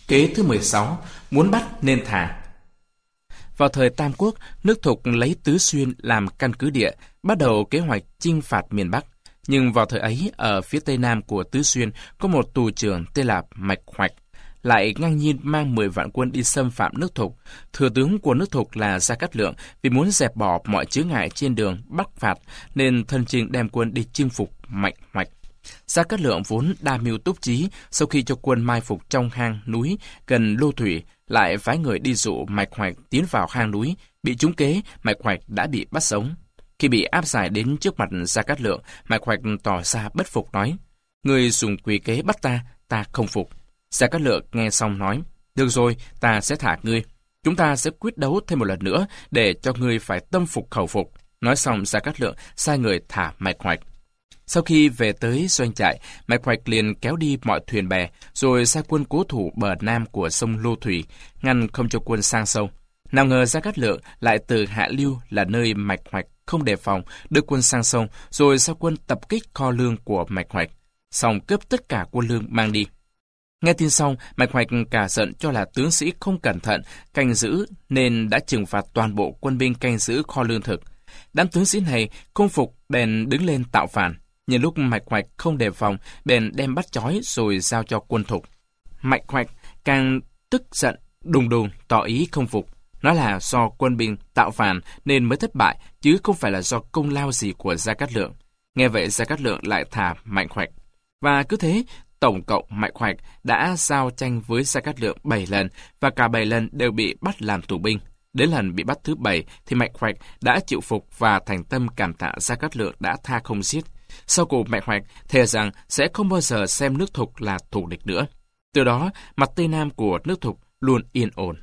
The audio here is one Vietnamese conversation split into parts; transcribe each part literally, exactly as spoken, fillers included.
Kế thứ mười sáu, muốn bắt nên thả. Vào thời Tam Quốc, nước Thục lấy Tứ Xuyên làm căn cứ địa, bắt đầu kế hoạch chinh phạt miền Bắc. Nhưng vào thời ấy, ở phía tây nam của Tứ Xuyên có một tù trưởng tên là Mạch Hoạch, lại ngang nhiên mang mười vạn quân đi xâm phạm nước Thục. Thừa tướng của nước Thục là Gia Cát Lượng, vì muốn dẹp bỏ mọi chướng ngại trên đường bắc phạt, nên thân chinh đem quân đi chinh phục Mạch Hoạch. Gia Cát Lượng vốn đa mưu túc trí, sau khi cho quân mai phục trong hang núi gần Lô Thủy, lại phái người đi dụ Mạch Hoạch tiến vào hang núi. Bị trúng kế, Mạch Hoạch đã bị bắt sống. Khi bị áp giải đến trước mặt Gia Cát Lượng, Mạch Hoạch tỏ ra bất phục nói: "Ngươi dùng quỷ kế bắt ta, ta không phục." Gia Cát Lượng nghe xong nói: "Được rồi, ta sẽ thả ngươi. Chúng ta sẽ quyết đấu thêm một lần nữa, để cho ngươi phải tâm phục khẩu phục." Nói xong, Gia Cát Lượng sai người thả Mạch Hoạch. Sau khi về tới doanh trại, Mạch Hoạch liền kéo đi mọi thuyền bè, rồi sai quân cố thủ bờ nam của sông Lô Thủy, ngăn không cho quân sang sông. Nào ngờ Gia Cát Lượng lại từ hạ lưu, là nơi Mạch Hoạch không đề phòng, đưa quân sang sông, rồi sai quân tập kích kho lương của Mạch Hoạch, xong cướp tất cả quân lương mang đi. Nghe tin xong, Mạch Hoạch cả giận cho là tướng sĩ không cẩn thận canh giữ, nên đã trừng phạt toàn bộ quân binh canh giữ kho lương thực. Đám tướng sĩ này không phục, bèn đứng lên tạo phản. Nhân lúc Mạch Hoạch không đề phòng, bèn đem bắt trói rồi giao cho quân Thục. Mạch Hoạch càng tức giận đùng đùng, tỏ ý không phục. Nói là do quân binh tạo phản nên mới thất bại, chứ không phải là do công lao gì của Gia Cát Lượng. Nghe vậy, Gia Cát Lượng lại thả Mạch Hoạch. Và cứ thế, tổng cộng Mạch Hoạch đã giao tranh với Gia Cát Lượng bảy lần, và cả bảy lần đều bị bắt làm tù binh. Đến lần bị bắt thứ bảy thì Mạch Hoạch đã chịu phục và thành tâm cảm tạ Gia Cát Lượng đã tha không giết. Sau cùng, Mạch Hoạch thề rằng sẽ không bao giờ xem nước Thục là thù địch nữa. Từ đó, mặt tây nam của nước Thục luôn yên ổn.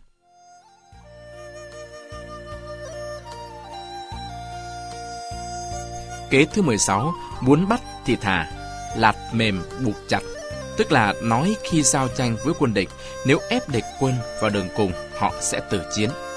Kế thứ mười sáu, muốn bắt thì thả, lạt mềm buộc chặt. Tức là nói khi giao tranh với quân địch, nếu ép địch quân vào đường cùng, họ sẽ tử chiến.